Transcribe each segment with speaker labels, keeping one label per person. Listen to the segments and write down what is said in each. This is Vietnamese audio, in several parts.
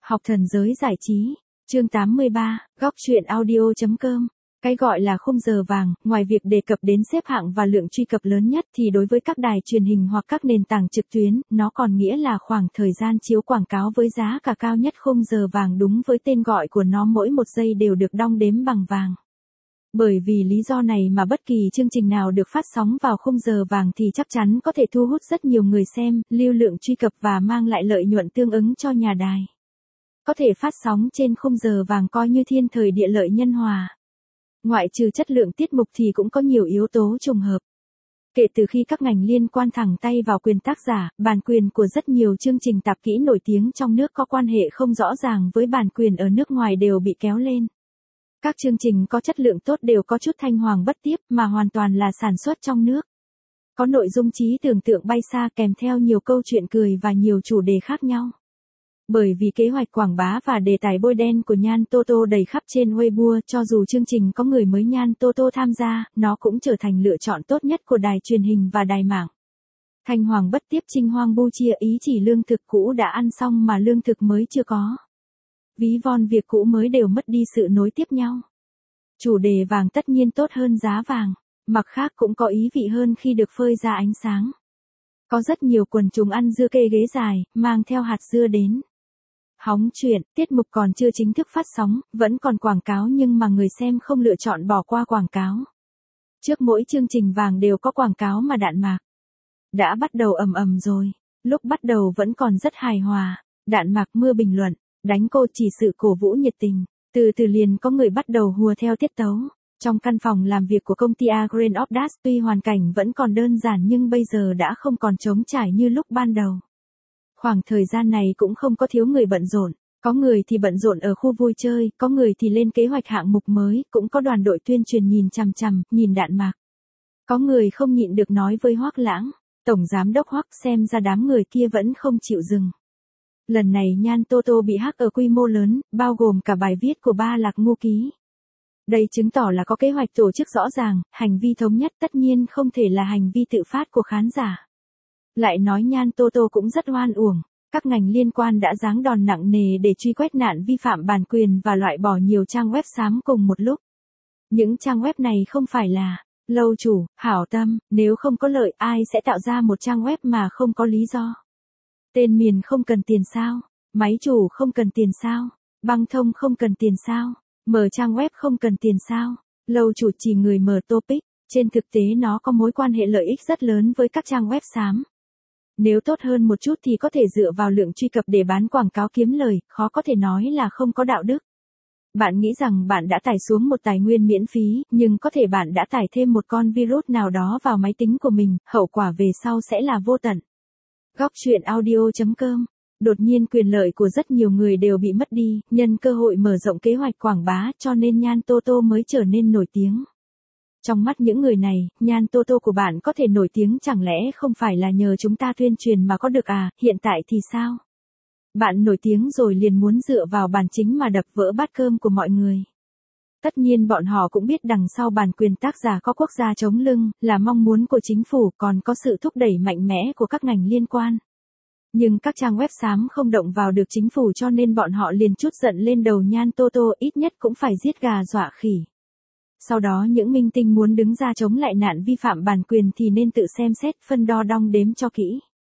Speaker 1: Học thần giới giải trí, chương 83, góc truyện audio.com. Cái gọi là khung giờ vàng, ngoài việc đề cập đến xếp hạng và lượng truy cập lớn nhất thì đối với các đài truyền hình hoặc các nền tảng trực tuyến, nó còn nghĩa là khoảng thời gian chiếu quảng cáo với giá cả cao nhất. Khung giờ vàng đúng với tên gọi của nó, mỗi một giây đều được đong đếm bằng vàng. Bởi vì lý do này mà bất kỳ chương trình nào được phát sóng vào khung giờ vàng thì chắc chắn có thể thu hút rất nhiều người xem, lưu lượng truy cập và mang lại lợi nhuận tương ứng cho nhà đài. Có thể phát sóng trên khung giờ vàng coi như thiên thời địa lợi nhân hòa. Ngoại trừ chất lượng tiết mục thì cũng có nhiều yếu tố trùng hợp. Kể từ khi các ngành liên quan thẳng tay vào quyền tác giả, bản quyền của rất nhiều chương trình tạp kỹ nổi tiếng trong nước có quan hệ không rõ ràng với bản quyền ở nước ngoài đều bị kéo lên. Các chương trình có chất lượng tốt đều có chút thanh hoàng bất tiếp mà hoàn toàn là sản xuất trong nước. Có nội dung trí tưởng tượng bay xa kèm theo nhiều câu chuyện cười và nhiều chủ đề khác nhau. Bởi vì kế hoạch quảng bá và đề tài bôi đen của Nhan Toto đầy khắp trên Weibo, cho dù chương trình có người mới Nhan Toto tham gia, nó cũng trở thành lựa chọn tốt nhất của đài truyền hình và đài mạng. Thanh hoàng bất tiếp chinh hoang bu chia, ý chỉ lương thực cũ đã ăn xong mà lương thực mới chưa có. Ví von việc cũ mới đều mất đi sự nối tiếp nhau. Chủ đề vàng tất nhiên tốt hơn giá vàng, mặt khác cũng có ý vị hơn khi được phơi ra ánh sáng. Có rất nhiều quần chúng ăn dưa kê ghế dài, mang theo hạt dưa đến. Hóng chuyện, tiết mục còn chưa chính thức phát sóng, vẫn còn quảng cáo nhưng mà người xem không lựa chọn bỏ qua quảng cáo. Trước mỗi chương trình vàng đều có quảng cáo mà Đạn Mạc. Đã bắt đầu ầm ầm rồi, lúc bắt đầu vẫn còn rất hài hòa, Đạn Mạc mưa bình luận, đánh cô chỉ sự cổ vũ nhiệt tình, từ từ liền có người bắt đầu hùa theo tiết tấu. Trong căn phòng làm việc của công ty A Grain of Dust tuy hoàn cảnh vẫn còn đơn giản nhưng bây giờ đã không còn trống trải như lúc ban đầu. Khoảng thời gian này cũng không có thiếu người bận rộn, có người thì bận rộn ở khu vui chơi, có người thì lên kế hoạch hạng mục mới, cũng có đoàn đội tuyên truyền nhìn chằm chằm, nhìn Đạn Mạc. Có người không nhịn được nói với Hoắc Lãng, tổng giám đốc Hoắc, xem ra đám người kia vẫn không chịu dừng. Lần này Nhan Toto bị hack ở quy mô lớn, bao gồm cả bài viết của Ba Lạc Ngô Ký. Đây chứng tỏ là có kế hoạch tổ chức rõ ràng, hành vi thống nhất tất nhiên không thể là hành vi tự phát của khán giả. Lại nói Nhan Toto cũng rất oan uổng, các ngành liên quan đã giáng đòn nặng nề để truy quét nạn vi phạm bản quyền và loại bỏ nhiều trang web xám cùng một lúc. Những trang web này không phải là lâu chủ, hảo tâm, nếu không có lợi ai sẽ tạo ra một trang web mà không có lý do. Tên miền không cần tiền sao, máy chủ không cần tiền sao, băng thông không cần tiền sao. Mở trang web không cần tiền sao? Lâu chủ chỉ người mở topic, trên thực tế nó có mối quan hệ lợi ích rất lớn với các trang web xám. Nếu tốt hơn một chút thì có thể dựa vào lượng truy cập để bán quảng cáo kiếm lời, khó có thể nói là không có đạo đức. Bạn nghĩ rằng bạn đã tải xuống một tài nguyên miễn phí, nhưng có thể bạn đã tải thêm một con virus nào đó vào máy tính của mình, hậu quả về sau sẽ là vô tận. Góc truyện audio.com. Đột nhiên quyền lợi của rất nhiều người đều bị mất đi, nhân cơ hội mở rộng kế hoạch quảng bá cho nên Nhan Toto mới trở nên nổi tiếng. Trong mắt những người này, Nhan Toto của bạn có thể nổi tiếng chẳng lẽ không phải là nhờ chúng ta tuyên truyền mà có được à, hiện tại thì sao? Bạn nổi tiếng rồi liền muốn dựa vào bản chính mà đập vỡ bát cơm của mọi người. Tất nhiên bọn họ cũng biết đằng sau bản quyền tác giả có quốc gia chống lưng, là mong muốn của chính phủ, còn có sự thúc đẩy mạnh mẽ của các ngành liên quan. Nhưng các trang web xám không động vào được chính phủ cho nên bọn họ liền trút giận lên đầu Nhan Toto, ít nhất cũng phải giết gà dọa khỉ. Sau đó những minh tinh muốn đứng ra chống lại nạn vi phạm bản quyền thì nên tự xem xét, phân đo đong đếm cho kỹ.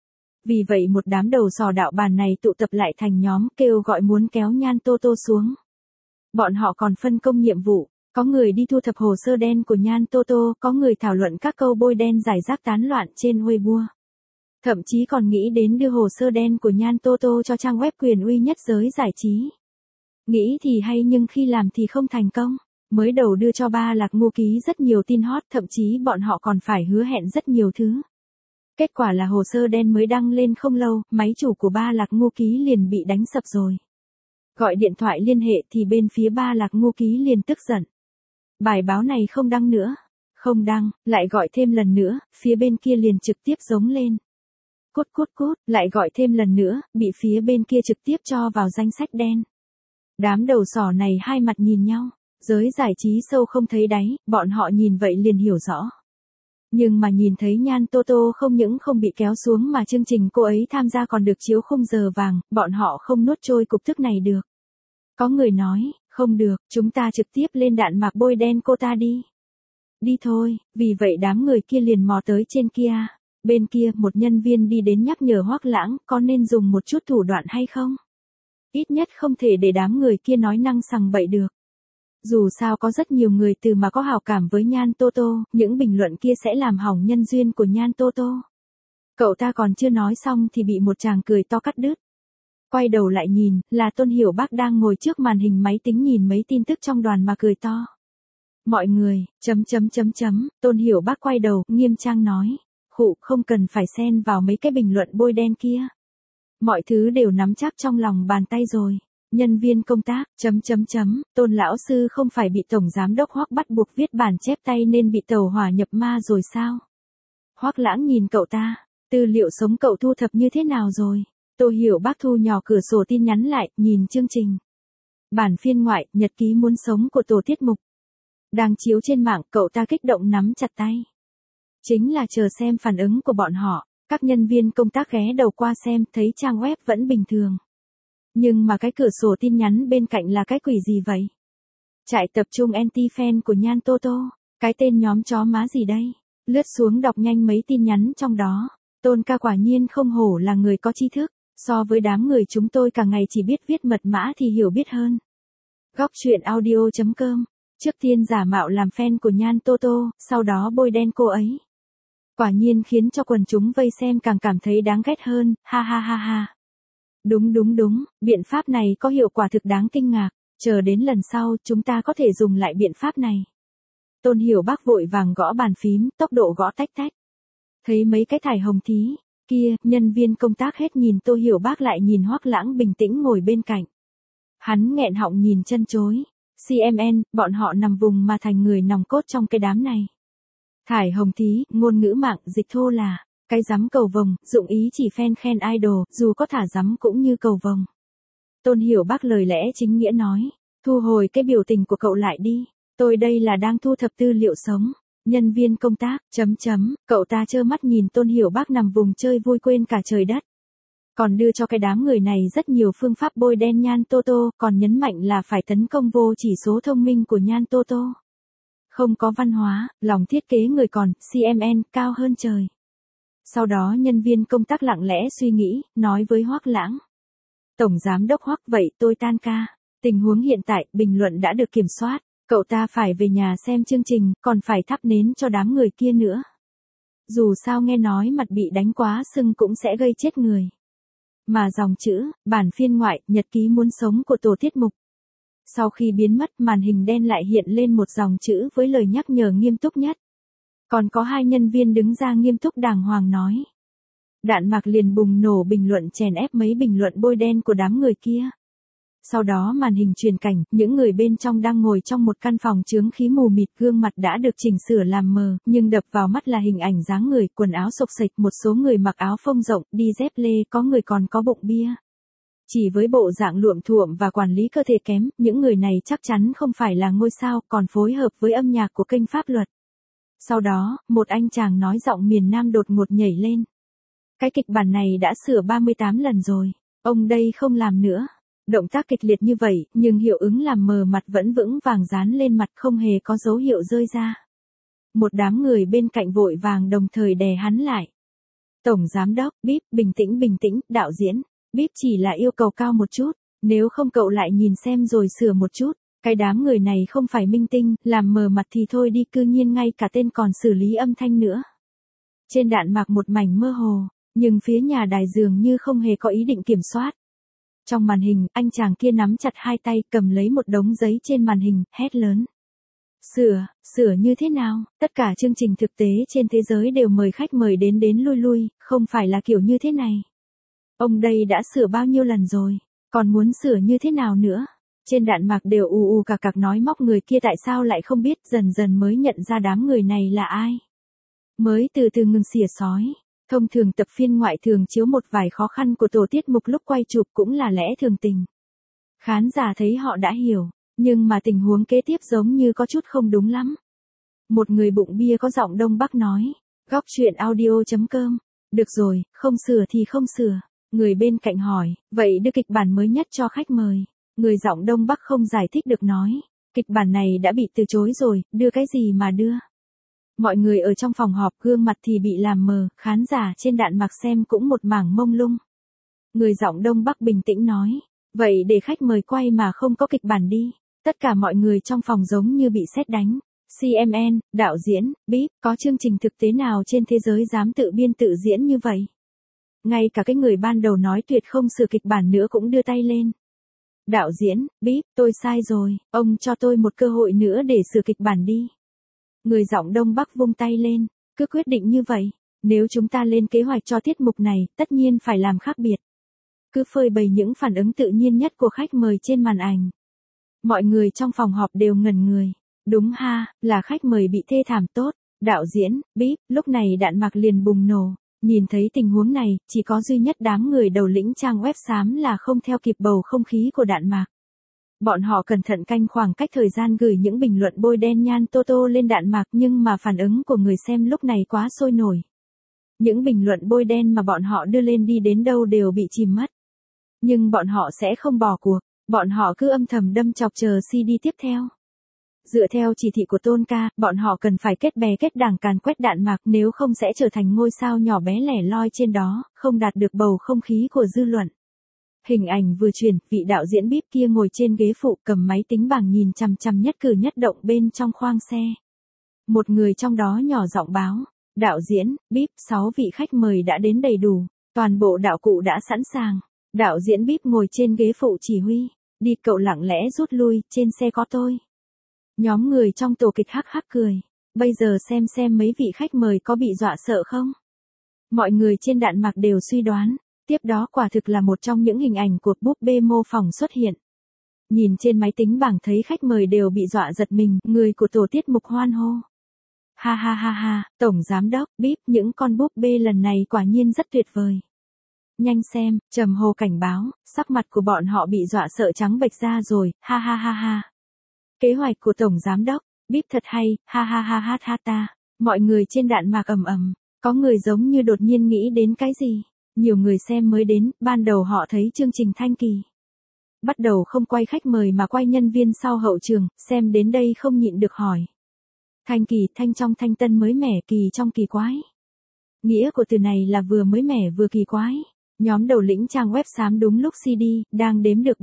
Speaker 1: Vì vậy một đám đầu sò đạo bàn này tụ tập lại thành nhóm kêu gọi muốn kéo Nhan Toto xuống. Bọn họ còn phân công nhiệm vụ, có người đi thu thập hồ sơ đen của Nhan Toto, có người thảo luận các câu bôi đen rải rác tán loạn trên Weibo. Thậm chí còn nghĩ đến đưa hồ sơ đen của Nhan Toto cho trang web quyền uy nhất giới giải trí. Nghĩ thì hay nhưng khi làm thì không thành công. Mới đầu đưa cho Ba Lạc Ngô Ký rất nhiều tin hot, thậm chí bọn họ còn phải hứa hẹn rất nhiều thứ. Kết quả là hồ sơ đen mới đăng lên không lâu, máy chủ của Ba Lạc Ngô Ký liền bị đánh sập rồi. Gọi điện thoại liên hệ thì bên phía Ba Lạc Ngô Ký liền tức giận. Bài báo này không đăng nữa. Không đăng, lại gọi thêm lần nữa, phía bên kia liền trực tiếp giống lên. Cút cút cút, lại gọi thêm lần nữa, bị phía bên kia trực tiếp cho vào danh sách đen. Đám đầu sỏ này hai mặt nhìn nhau, giới giải trí sâu không thấy đáy, bọn họ nhìn vậy liền hiểu rõ. Nhưng mà nhìn thấy Nhan Tô Tô không những không bị kéo xuống mà chương trình cô ấy tham gia còn được chiếu khung giờ vàng, bọn họ không nuốt trôi cục tức này được. Có người nói, không được, chúng ta trực tiếp lên đạn mạc bôi đen cô ta đi. Đi thôi, vì vậy đám người kia liền mò tới trên kia. Bên kia một nhân viên đi đến nhắc nhở Hoắc Lãng có nên dùng một chút thủ đoạn hay không? Ít nhất không thể để đám người kia nói năng sằng bậy được. Dù sao có rất nhiều người từ mà có hảo cảm với Nhan Tô Tô, những bình luận kia sẽ làm hỏng nhân duyên của Nhan Tô Tô. Cậu ta còn chưa nói xong thì bị một chàng cười to cắt đứt. Quay đầu lại nhìn, là Tôn Hiểu Bác đang ngồi trước màn hình máy tính nhìn mấy tin tức trong đoàn mà cười to. Mọi người, Tôn Hiểu Bác quay đầu, nghiêm trang nói. Khụ, không cần phải xen vào mấy cái bình luận bôi đen kia. Mọi thứ đều nắm chắc trong lòng bàn tay rồi. Nhân viên công tác, Tôn lão sư không phải bị tổng giám đốc Hoắc bắt buộc viết bản chép tay nên bị tàu hỏa nhập ma rồi sao? Hoắc Lãng nhìn cậu ta, tư liệu sống cậu thu thập như thế nào rồi? Tô Hiểu Bác thu nhỏ cửa sổ tin nhắn lại, nhìn chương trình. Bản phiên ngoại, nhật ký muốn sống của tổ tiết mục. Đang chiếu trên mạng, cậu ta kích động nắm chặt tay. Chính là chờ xem phản ứng của bọn họ, các nhân viên công tác ghé đầu qua xem, thấy trang web vẫn bình thường. Nhưng mà cái cửa sổ tin nhắn bên cạnh là cái quỷ gì vậy? Trại tập trung anti-fan của Nhan Tô Tô, cái tên nhóm chó má gì đây? Lướt xuống đọc nhanh mấy tin nhắn trong đó. Tôn ca quả nhiên không hổ là người có tri thức, so với đám người chúng tôi cả ngày chỉ biết viết mật mã thì hiểu biết hơn. Góc truyện audio.com. Trước tiên giả mạo làm fan của Nhan Tô Tô, sau đó bôi đen cô ấy. Quả nhiên khiến cho quần chúng vây xem càng cảm thấy đáng ghét hơn, ha ha ha ha. Đúng, biện pháp này có hiệu quả thực đáng kinh ngạc, chờ đến lần sau chúng ta có thể dùng lại biện pháp này. Tôn Hiểu Bác vội vàng gõ bàn phím, tốc độ gõ tách tách. Thấy mấy cái thải hồng thí, kia, nhân viên công tác hết nhìn Tô Hiểu Bác lại nhìn Hoắc Lãng bình tĩnh ngồi bên cạnh. Hắn nghẹn họng nhìn chân chối. CMN, bọn họ nằm vùng mà thành người nòng cốt trong cái đám này. Thải hồng thí, ngôn ngữ mạng, dịch thô là, cái rắm cầu vồng, dụng ý chỉ fan khen idol, dù có thả rắm cũng như cầu vồng. Tôn Hiểu Bác lời lẽ chính nghĩa nói, thu hồi cái biểu tình của cậu lại đi, tôi đây là đang thu thập tư liệu sống. Nhân viên công tác, cậu ta trơ mắt nhìn Tôn Hiểu Bác nằm vùng chơi vui quên cả trời đất. Còn đưa cho cái đám người này rất nhiều phương pháp bôi đen Nhan Tô Tô, còn nhấn mạnh là phải tấn công vô chỉ số thông minh của Nhan Tô Tô. Không có văn hóa, lòng thiết kế người còn, CMN, cao hơn trời. Sau đó nhân viên công tác lặng lẽ suy nghĩ, nói với Hoắc Lãng. Tổng giám đốc Hoắc, vậy tôi tan ca. Tình huống hiện tại, bình luận đã được kiểm soát. Cậu ta phải về nhà xem chương trình, còn phải thắp nến cho đám người kia nữa. Dù sao nghe nói mặt bị đánh quá sưng cũng sẽ gây chết người. Mà dòng chữ, bản phiên ngoại, nhật ký muốn sống của tổ tiết mục. Sau khi biến mất, màn hình đen lại hiện lên một dòng chữ với lời nhắc nhở nghiêm túc nhất. Còn có hai nhân viên đứng ra nghiêm túc đàng hoàng nói. Đạn mạc liền bùng nổ bình luận chèn ép mấy bình luận bôi đen của đám người kia. Sau đó màn hình truyền cảnh, những người bên trong đang ngồi trong một căn phòng chướng khí mù mịt, gương mặt đã được chỉnh sửa làm mờ, nhưng đập vào mắt là hình ảnh dáng người, quần áo xộc xệch, một số người mặc áo phông rộng, đi dép lê, có người còn có bụng bia. Chỉ với bộ dạng luộm thuộm và quản lý cơ thể kém, những người này chắc chắn không phải là ngôi sao, còn phối hợp với âm nhạc của kênh pháp luật. Sau đó, một anh chàng nói giọng miền Nam đột ngột nhảy lên. Cái kịch bản này đã sửa 38 lần rồi, ông đây không làm nữa. Động tác kịch liệt như vậy, nhưng hiệu ứng làm mờ mặt vẫn vững vàng dán lên mặt, không hề có dấu hiệu rơi ra. Một đám người bên cạnh vội vàng đồng thời đè hắn lại. Tổng giám đốc, bíp, bình tĩnh, đạo diễn, bíp chỉ là yêu cầu cao một chút, nếu không cậu lại nhìn xem rồi sửa một chút. Cái đám người này không phải minh tinh, làm mờ mặt thì thôi đi, cư nhiên ngay cả tên còn xử lý âm thanh nữa. Trên đạn mạc một mảnh mơ hồ, nhưng phía nhà đài dường như không hề có ý định kiểm soát. Trong màn hình, anh chàng kia nắm chặt hai tay, cầm lấy một đống giấy trên màn hình, hét lớn. Sửa như thế nào? Tất cả chương trình thực tế trên thế giới đều mời khách mời đến lui, không phải là kiểu như thế này. Ông đây đã sửa bao nhiêu lần rồi, còn muốn sửa như thế nào nữa? Trên đạn mạc đều ù cạc nói móc người kia tại sao lại không biết, dần dần mới nhận ra đám người này là ai. Mới từ từ ngừng xỉa sói. Thông thường tập phiên ngoại thường chiếu một vài khó khăn của tổ tiết mục lúc quay chụp cũng là lẽ thường tình. Khán giả thấy họ đã hiểu, nhưng mà tình huống kế tiếp giống như có chút không đúng lắm. Một người bụng bia có giọng Đông Bắc nói. Góc chuyện audio.com. Được rồi, không sửa thì không sửa. Người bên cạnh hỏi, vậy đưa kịch bản mới nhất cho khách mời. Người giọng Đông Bắc không giải thích được nói. Kịch bản này đã bị từ chối rồi, đưa cái gì mà đưa. Mọi người ở trong phòng họp gương mặt thì bị làm mờ, khán giả trên đạn mạc xem cũng một mảng mông lung. Người giọng Đông Bắc bình tĩnh nói, vậy để khách mời quay mà không có kịch bản đi. Tất cả mọi người trong phòng giống như bị sét đánh. CMN, đạo diễn, Bíp, có chương trình thực tế nào trên thế giới dám tự biên tự diễn như vậy? Ngay cả cái người ban đầu nói tuyệt không sửa kịch bản nữa cũng đưa tay lên. Đạo diễn, Bíp, tôi sai rồi, ông cho tôi một cơ hội nữa để sửa kịch bản đi. Người giọng Đông Bắc vung tay lên, cứ quyết định như vậy, nếu chúng ta lên kế hoạch cho tiết mục này, tất nhiên phải làm khác biệt. Cứ phơi bày những phản ứng tự nhiên nhất của khách mời trên màn ảnh. Mọi người trong phòng họp đều ngẩn người. Đúng ha, là khách mời bị thê thảm tốt. Đạo diễn, Bíp, lúc này đạn mạc liền bùng nổ. Nhìn thấy tình huống này, chỉ có duy nhất đám người đầu lĩnh trang web xám là không theo kịp bầu không khí của đạn mạc. Bọn họ cẩn thận canh khoảng cách thời gian gửi những bình luận bôi đen Nhan Toto lên đạn mạc, nhưng mà phản ứng của người xem lúc này quá sôi nổi. Những bình luận bôi đen mà bọn họ đưa lên đi đến đâu đều bị chìm mất. Nhưng bọn họ sẽ không bỏ cuộc, bọn họ cứ âm thầm đâm chọc chờ CD tiếp theo. Dựa theo chỉ thị của Tôn ca, bọn họ cần phải kết bè kết đảng càn quét đạn mạc, nếu không sẽ trở thành ngôi sao nhỏ bé lẻ loi trên đó, không đạt được bầu không khí của dư luận. Hình ảnh vừa chuyển, vị đạo diễn Bíp kia ngồi trên ghế phụ cầm máy tính bảng nhìn chằm chằm nhất cử nhất động bên trong khoang xe. Một người trong đó nhỏ giọng báo, đạo diễn, Bíp, 6 vị khách mời đã đến đầy đủ, toàn bộ đạo cụ đã sẵn sàng. Đạo diễn Bíp ngồi trên ghế phụ chỉ huy, đi cậu lặng lẽ rút lui, trên xe có tôi. Nhóm người trong tổ kịch hắc hắc cười, bây giờ xem mấy vị khách mời có bị dọa sợ không? Mọi người trên đạn mạc đều suy đoán, tiếp đó quả thực là một trong những hình ảnh của búp bê mô phỏng xuất hiện. Nhìn trên máy tính bảng thấy khách mời đều bị dọa giật mình, người của tổ tiết mục hoan hô. Ha ha ha ha, tổng giám đốc, Bíp, những con búp bê lần này quả nhiên rất tuyệt vời. Nhanh xem, trầm hồ cảnh báo, sắc mặt của bọn họ bị dọa sợ trắng bệch ra rồi, ha ha ha ha. Kế hoạch của tổng giám đốc, Bíp thật hay, ha ha ha ha ha ta. Mọi người trên đạn mạc ầm ầm, có người giống như đột nhiên nghĩ đến cái gì. Nhiều người xem mới đến, ban đầu họ thấy chương trình Thanh Kỳ. Bắt đầu không quay khách mời mà quay nhân viên sau hậu trường, xem đến đây không nhịn được hỏi. Thanh Kỳ, thanh trong thanh tân mới mẻ, kỳ trong kỳ quái. Nghĩa của từ này là vừa mới mẻ vừa kỳ quái. Nhóm đầu lĩnh trang web xám đúng lúc CD, đang đếm được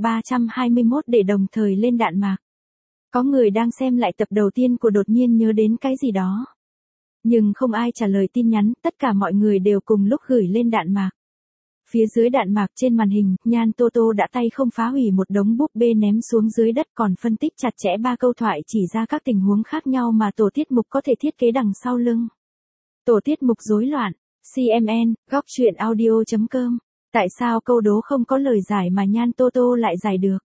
Speaker 1: 321 để đồng thời lên đạn mạc. Có người đang xem lại tập đầu tiên của đột nhiên nhớ đến cái gì đó. Nhưng không ai trả lời tin nhắn, tất cả mọi người đều cùng lúc gửi lên đạn mạc. Phía dưới đạn mạc trên màn hình, Nhan Toto đã tay không phá hủy một đống búp bê ném xuống dưới đất, còn phân tích chặt chẽ 3 câu thoại chỉ ra các tình huống khác nhau mà tổ tiết mục có thể thiết kế đằng sau lưng. Tổ tiết mục rối loạn. CMN, góc chuyện audio.com. Tại sao câu đố không có lời giải mà Nhan Toto lại giải được?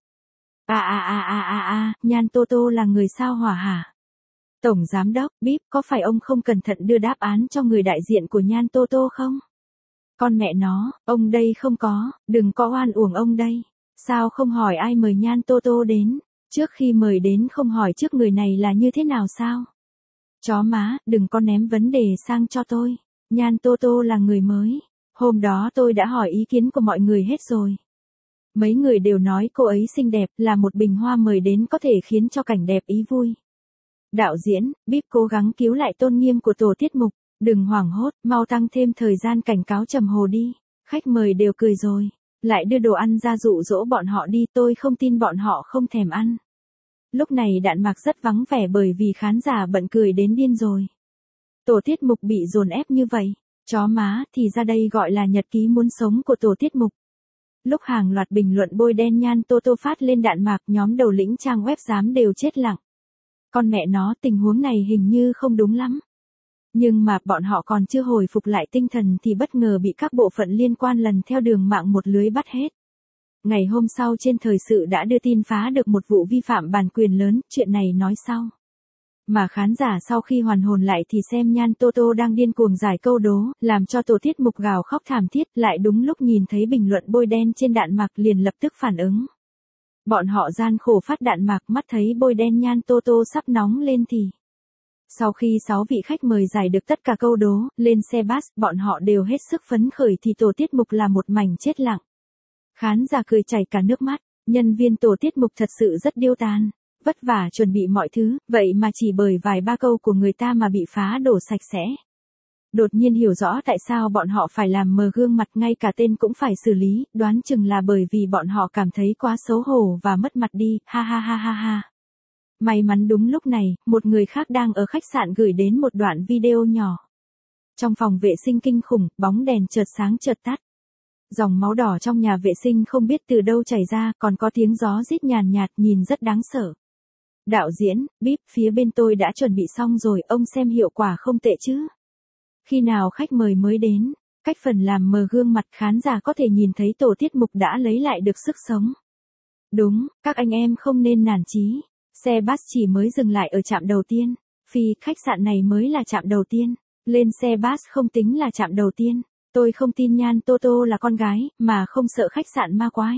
Speaker 1: Nhan Toto là người sao hỏa hả? Tổng giám đốc, Bíp, có phải ông không cẩn thận đưa đáp án cho người đại diện của Nhan Toto không? Con mẹ nó, ông đây không có, đừng có oan uổng ông đây. Sao không hỏi ai mời Nhan Toto đến? Trước khi mời đến không hỏi trước người này là như thế nào sao? Chó má, đừng có ném vấn đề sang cho tôi. Nhan Toto là người mới. Hôm đó tôi đã hỏi ý kiến của mọi người hết rồi. Mấy người đều nói cô ấy xinh đẹp, là một bình hoa mời đến có thể khiến cho cảnh đẹp ý vui. Đạo diễn, Bíp cố gắng cứu lại tôn nghiêm của tổ tiết mục. Đừng hoảng hốt, mau tăng thêm thời gian cảnh cáo trầm hồ đi. Khách mời đều cười rồi. Lại đưa đồ ăn ra dụ dỗ bọn họ đi, tôi không tin bọn họ không thèm ăn. Lúc này đạn mạc rất vắng vẻ bởi vì khán giả bận cười đến điên rồi. Tổ tiết mục bị dồn ép như vậy. Chó má, thì ra đây gọi là nhật ký muốn sống của tổ tiết mục. Lúc hàng loạt bình luận bôi đen Nhan Toto phát lên đạn mạc, nhóm đầu lĩnh trang web xám đều chết lặng. Con mẹ nó, tình huống này hình như không đúng lắm. Nhưng mà bọn họ còn chưa hồi phục lại tinh thần thì bất ngờ bị các bộ phận liên quan lần theo đường mạng một lưới bắt hết. Ngày hôm sau trên thời sự đã đưa tin phá được một vụ vi phạm bản quyền lớn, chuyện này nói sau. Mà khán giả sau khi hoàn hồn lại thì xem Nhan Toto đang điên cuồng giải câu đố, làm cho tổ tiết mục gào khóc thảm thiết, lại đúng lúc nhìn thấy bình luận bôi đen trên đạn mạc liền lập tức phản ứng. Bọn họ gian khổ phát đạn mạc, mắt thấy bôi đen Nhan Toto sắp nóng lên thì Sau khi 6 vị khách mời giải được tất cả câu đố, lên xe bus, bọn họ đều hết sức phấn khởi thì tổ tiết mục là một mảnh chết lặng. Khán giả cười chảy cả nước mắt, nhân viên tổ tiết mục thật sự rất điêu tàn, vất vả chuẩn bị mọi thứ, vậy mà chỉ bởi vài ba câu của người ta mà bị phá đổ sạch sẽ. Đột nhiên hiểu rõ tại sao bọn họ phải làm mờ gương mặt, ngay cả tên cũng phải xử lý, đoán chừng là bởi vì bọn họ cảm thấy quá xấu hổ và mất mặt đi, ha ha ha ha ha. May mắn đúng lúc này, một người khác đang ở khách sạn gửi đến một đoạn video nhỏ. Trong phòng vệ sinh kinh khủng, bóng đèn chợt sáng chợt tắt. Dòng máu đỏ trong nhà vệ sinh không biết từ đâu chảy ra, còn có tiếng gió rít nhàn nhạt, nhìn rất đáng sợ. Đạo diễn, bíp, phía bên tôi đã chuẩn bị xong rồi, ông xem hiệu quả không tệ chứ. Khi nào khách mời mới đến, cách phần làm mờ gương mặt, khán giả có thể nhìn thấy tổ tiết mục đã lấy lại được sức sống. Đúng, các anh em không nên nản chí. Xe bus chỉ mới dừng lại ở trạm đầu tiên. Phi, khách sạn này mới là trạm đầu tiên. Lên xe bus không tính là trạm đầu tiên. Tôi không tin Nhan Toto là con gái, mà không sợ khách sạn ma quái.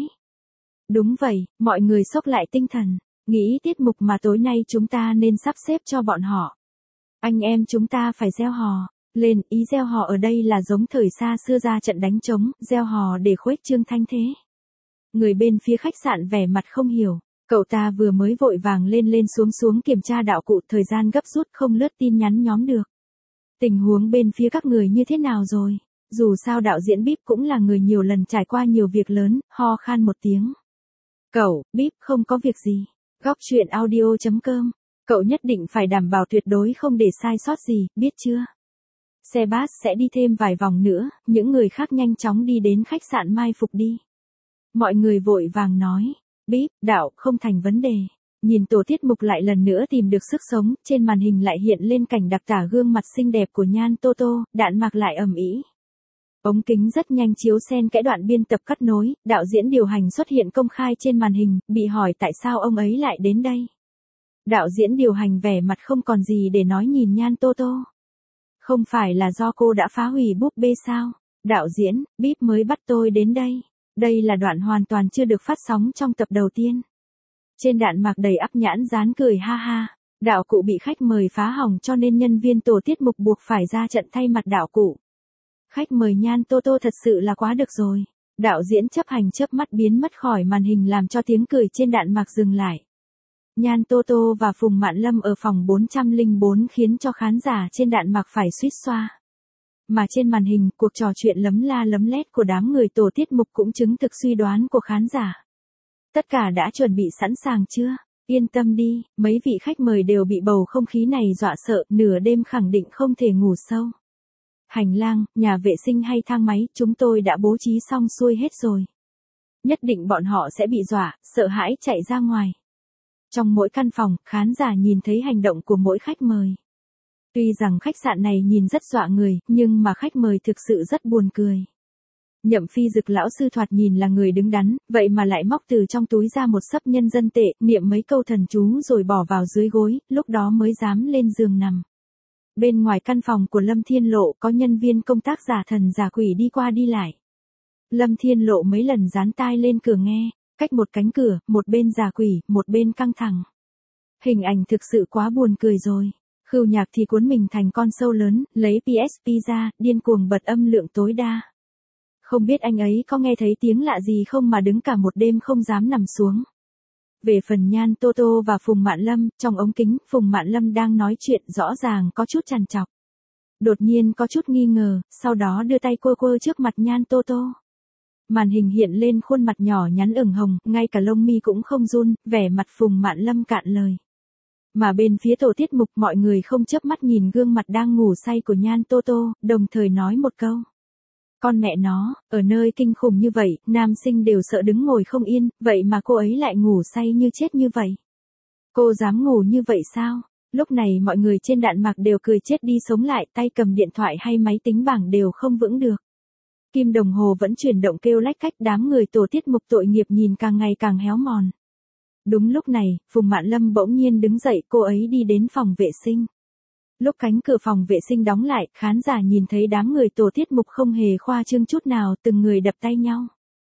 Speaker 1: Đúng vậy, mọi người xốc lại tinh thần. Nghĩ tiết mục mà tối nay chúng ta nên sắp xếp cho bọn họ. Anh em chúng ta phải gieo hò. Lên, ý gieo hò ở đây là giống thời xa xưa ra trận đánh trống, gieo hò để khuếch trương thanh thế. Người bên phía khách sạn vẻ mặt không hiểu. Cậu ta vừa mới vội vàng lên xuống kiểm tra đạo cụ, thời gian gấp rút không lướt tin nhắn nhóm được. Tình huống bên phía các người như thế nào rồi? Dù sao đạo diễn Bíp cũng là người nhiều lần trải qua nhiều việc lớn, ho khan một tiếng. Cậu, Bíp không có việc gì. Góc chuyện audio.com. Cậu nhất định phải đảm bảo tuyệt đối không để sai sót gì, biết chưa? Xe bus sẽ đi thêm vài vòng nữa, những người khác nhanh chóng đi đến khách sạn mai phục đi. Mọi người vội vàng nói. Bíp, đạo, không thành vấn đề. Nhìn tổ tiết mục lại lần nữa tìm được sức sống, trên màn hình lại hiện lên cảnh đặc tả gương mặt xinh đẹp của Nhan Toto, đạn mạc lại ầm ĩ. Ống kính rất nhanh chiếu xen kẽ đoạn biên tập cắt nối, đạo diễn điều hành xuất hiện công khai trên màn hình, bị hỏi tại sao ông ấy lại đến đây. Đạo diễn điều hành vẻ mặt không còn gì để nói nhìn Nhan Toto. Không phải là do cô đã phá hủy búp bê sao? Đạo diễn, Bíp mới bắt tôi đến đây. Đây là đoạn hoàn toàn chưa được phát sóng trong tập đầu tiên. Trên đạn mạc đầy ắp nhãn dán cười ha ha. Đạo cụ bị khách mời phá hỏng cho nên nhân viên tổ tiết mục buộc phải ra trận thay mặt đạo cụ. Khách mời Nhan Toto thật sự là quá được rồi. Đạo diễn chấp hành chớp mắt biến mất khỏi màn hình làm cho tiếng cười trên đạn mạc dừng lại. Nhan Toto và Phùng Mạn Lâm ở phòng 404 khiến cho khán giả trên đạn mạc phải suýt xoa. Mà trên màn hình, cuộc trò chuyện lấm la lấm lét của đám người tổ tiết mục cũng chứng thực suy đoán của khán giả. Tất cả đã chuẩn bị sẵn sàng chưa? Yên tâm đi, mấy vị khách mời đều bị bầu không khí này dọa sợ, nửa đêm khẳng định không thể ngủ sâu. Hành lang, nhà vệ sinh hay thang máy, chúng tôi đã bố trí xong xuôi hết rồi. Nhất định bọn họ sẽ bị dọa, sợ hãi chạy ra ngoài. Trong mỗi căn phòng, khán giả nhìn thấy hành động của mỗi khách mời. Tuy rằng khách sạn này nhìn rất dọa người, nhưng mà khách mời thực sự rất buồn cười. Nhậm Phi Dực lão sư thoạt nhìn là người đứng đắn, vậy mà lại móc từ trong túi ra một xấp nhân dân tệ, niệm mấy câu thần chú rồi bỏ vào dưới gối, lúc đó mới dám lên giường nằm. Bên ngoài căn phòng của Lâm Thiên Lộ có nhân viên công tác giả thần giả quỷ đi qua đi lại. Lâm Thiên Lộ mấy lần dán tai lên cửa nghe, cách một cánh cửa, một bên giả quỷ, một bên căng thẳng. Hình ảnh thực sự quá buồn cười rồi. Khưu Nhạc thì cuốn mình thành con sâu lớn, lấy PSP ra, điên cuồng bật âm lượng tối đa. Không biết anh ấy có nghe thấy tiếng lạ gì không mà đứng cả một đêm không dám nằm xuống. Về phần Nhan Toto và Phùng Mạn Lâm, trong ống kính, Phùng Mạn Lâm đang nói chuyện rõ ràng có chút trằn trọc. Đột nhiên có chút nghi ngờ, sau đó đưa tay quơ quơ trước mặt Nhan Toto. Màn hình hiện lên khuôn mặt nhỏ nhắn ửng hồng, ngay cả lông mi cũng không run, vẻ mặt Phùng Mạn Lâm cạn lời. Mà bên phía tổ tiết mục mọi người không chớp mắt nhìn gương mặt đang ngủ say của Nhan Toto, đồng thời nói một câu. Con mẹ nó, ở nơi kinh khủng như vậy, nam sinh đều sợ đứng ngồi không yên, vậy mà cô ấy lại ngủ say như chết như vậy. Cô dám ngủ như vậy sao? Lúc này mọi người trên đạn mạc đều cười chết đi sống lại, tay cầm điện thoại hay máy tính bảng đều không vững được. Kim đồng hồ vẫn chuyển động kêu lách cách, đám người tổ tiết mục tội nghiệp nhìn càng ngày càng héo mòn. Đúng lúc này, Phùng Mạn Lâm bỗng nhiên đứng dậy, cô ấy đi đến phòng vệ sinh. Lúc cánh cửa phòng vệ sinh đóng lại, khán giả nhìn thấy đám người tổ tiết mục không hề khoa trương chút nào, từng người đập tay nhau.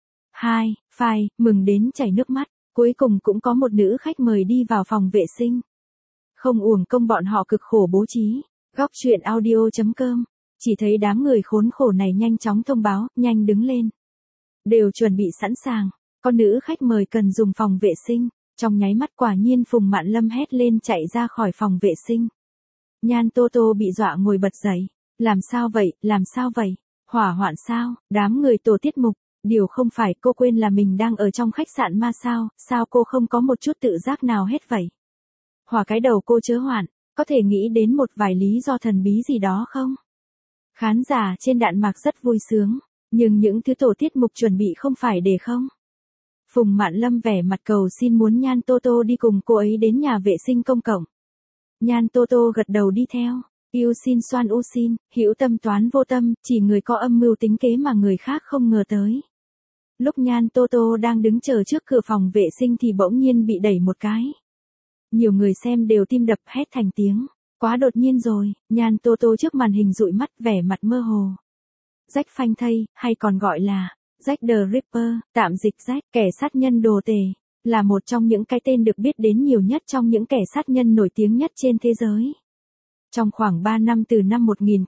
Speaker 1: Phai, mừng đến chảy nước mắt, cuối cùng cũng có một nữ khách mời đi vào phòng vệ sinh. Không uổng công bọn họ cực khổ bố trí. Góc chuyện audio.com. Chỉ thấy đám người khốn khổ này nhanh chóng thông báo, nhanh đứng lên. Đều chuẩn bị sẵn sàng. Có nữ khách mời cần dùng phòng vệ sinh. Trong nháy mắt quả nhiên Phùng Mạn Lâm hét lên chạy ra khỏi phòng vệ sinh. Nhan Tô Tô bị dọa ngồi bật dậy. Làm sao vậy, làm sao vậy? Hỏa hoạn sao? Đám người tổ tiết mục. Điều không phải cô quên là mình đang ở trong khách sạn ma sao cô không có một chút tự giác nào hết vậy? Hỏa cái đầu cô chớ hoạn, có thể nghĩ đến một vài lý do thần bí gì đó không? Khán giả trên đạn mạc rất vui sướng, nhưng những thứ tổ tiết mục chuẩn bị không phải để không. Phùng Mạn Lâm vẻ mặt cầu xin muốn Nhan Tô Tô đi cùng cô ấy đến nhà vệ sinh công cộng. Nhan Tô Tô gật đầu đi theo. Yêu xin xoan u xin, hữu tâm toán vô tâm, chỉ người có âm mưu tính kế mà người khác không ngờ tới. Lúc Nhan Tô Tô đang đứng chờ trước cửa phòng vệ sinh thì bỗng nhiên bị đẩy một cái. Nhiều người xem đều tim đập hét thành tiếng. Quá đột nhiên rồi, Nhan Tô Tô trước màn hình dụi mắt vẻ mặt mơ hồ. Jack Phanh Thây, hay còn gọi là Jack the Ripper, tạm dịch Jack, kẻ sát nhân đồ tể, là một trong những cái tên được biết đến nhiều nhất trong những kẻ sát nhân nổi tiếng nhất trên thế giới. Trong khoảng 3 năm từ năm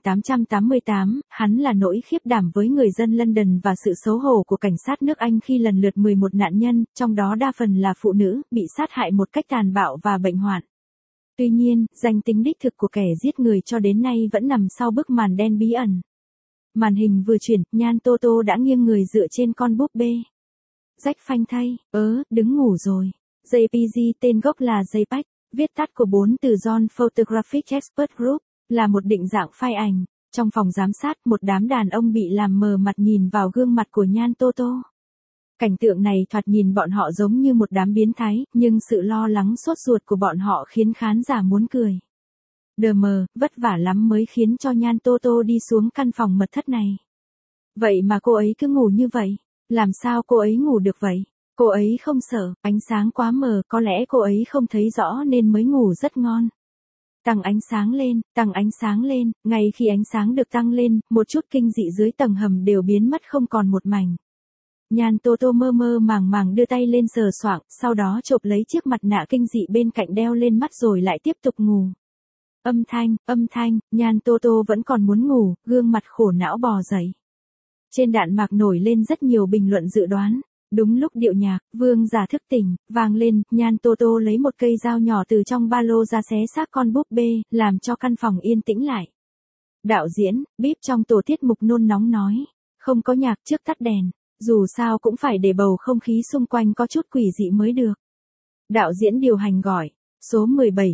Speaker 1: 1888, hắn là nỗi khiếp đảm với người dân London và sự xấu hổ của cảnh sát nước Anh khi lần lượt 11 nạn nhân, trong đó đa phần là phụ nữ, bị sát hại một cách tàn bạo và bệnh hoạn. Tuy nhiên, danh tính đích thực của kẻ giết người cho đến nay vẫn nằm sau bức màn đen bí ẩn. Màn hình vừa chuyển, Nhan Tô Tô đã nghiêng người dựa trên con búp bê. Jack Phanh Thây, đứng ngủ rồi. JPG tên gốc là JPEG. Viết tắt của 4 từ John Photographic Expert Group, là một định dạng file ảnh. Trong phòng giám sát, một đám đàn ông bị làm mờ mặt nhìn vào gương mặt của Nhan Tô Tô. Cảnh tượng này thoạt nhìn bọn họ giống như một đám biến thái, nhưng sự lo lắng sốt ruột của bọn họ khiến khán giả muốn cười. Đờ mờ, vất vả lắm mới khiến cho Nhan Tô Tô đi xuống căn phòng mật thất này. Vậy mà cô ấy cứ ngủ như vậy, làm sao cô ấy ngủ được vậy? Cô ấy không sợ, ánh sáng quá mờ, có lẽ cô ấy không thấy rõ nên mới ngủ rất ngon. Tăng ánh sáng lên, ngay khi ánh sáng được tăng lên, một chút kinh dị dưới tầng hầm đều biến mất không còn một mảnh. Nhan Tô Tô mơ mơ màng màng đưa tay lên sờ soạng, sau đó chộp lấy chiếc mặt nạ kinh dị bên cạnh đeo lên mắt rồi lại tiếp tục ngủ. Âm thanh, Nhan Tô Tô vẫn còn muốn ngủ, gương mặt khổ não bò dậy. Trên đạn mạc nổi lên rất nhiều bình luận dự đoán. Đúng lúc điệu nhạc, vương giả thức tỉnh, vang lên, Nhan Tô Tô lấy một cây dao nhỏ từ trong ba lô ra xé xác con búp bê, làm cho căn phòng yên tĩnh lại. Đạo diễn, bíp trong tổ tiết mục nôn nóng nói, không có nhạc trước tắt đèn, dù sao cũng phải để bầu không khí xung quanh có chút quỷ dị mới được. Đạo diễn điều hành gọi, số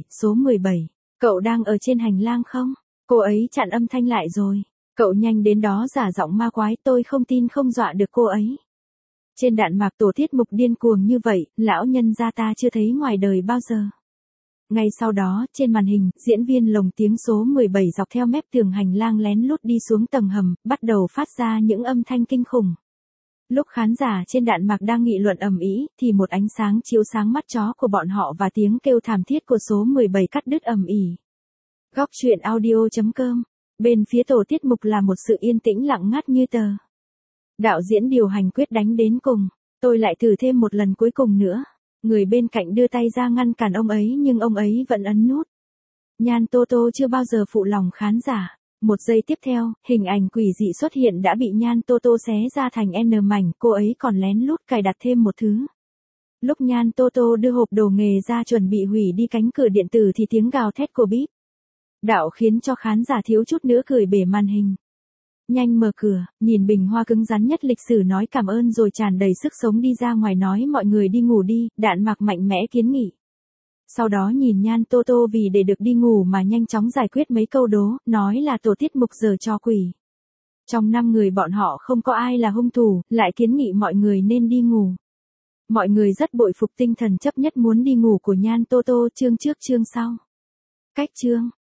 Speaker 1: 17, cậu đang ở trên hành lang không? Cô ấy chặn âm thanh lại rồi, cậu nhanh đến đó giả giọng ma quái, tôi không tin không dọa được cô ấy. Trên đạn mạc tổ tiết mục điên cuồng như vậy, lão nhân gia ta chưa thấy ngoài đời bao giờ. Ngay sau đó, trên màn hình, diễn viên lồng tiếng số 17 dọc theo mép tường hành lang lén lút đi xuống tầng hầm, bắt đầu phát ra những âm thanh kinh khủng. Lúc khán giả trên đạn mạc đang nghị luận ầm ĩ, thì một ánh sáng chiếu sáng mắt chó của bọn họ và tiếng kêu thảm thiết của số 17 cắt đứt ầm ĩ. Góc chuyện audio.com. Bên phía tổ tiết mục là một sự yên tĩnh lặng ngắt như tờ. Đạo diễn điều hành quyết đánh đến cùng. Tôi lại thử thêm một lần cuối cùng nữa. Người bên cạnh đưa tay ra ngăn cản ông ấy nhưng ông ấy vẫn ấn nút. Nhan Tô Tô chưa bao giờ phụ lòng khán giả. Một giây tiếp theo, hình ảnh quỷ dị xuất hiện đã bị Nhan Tô Tô xé ra thành N mảnh, cô ấy còn lén lút cài đặt thêm một thứ. Lúc Nhan Tô Tô đưa hộp đồ nghề ra chuẩn bị hủy đi cánh cửa điện tử thì tiếng gào thét của bíp đạo khiến cho khán giả thiếu chút nữa cười bể màn hình. Nhanh mở cửa, nhìn bình hoa cứng rắn nhất lịch sử nói cảm ơn rồi tràn đầy sức sống đi ra ngoài nói mọi người đi ngủ đi, đạn mạc mạnh mẽ kiến nghị. Sau đó nhìn Nhan Tô Tô vì để được đi ngủ mà nhanh chóng giải quyết mấy câu đố, nói là tổ tiết mục giở trò quỷ. Trong 5 người bọn họ không có ai là hung thủ, lại kiến nghị mọi người nên đi ngủ. Mọi người rất bội phục tinh thần chấp nhất muốn đi ngủ của Nhan Tô Tô chương trước chương sau. Cách chương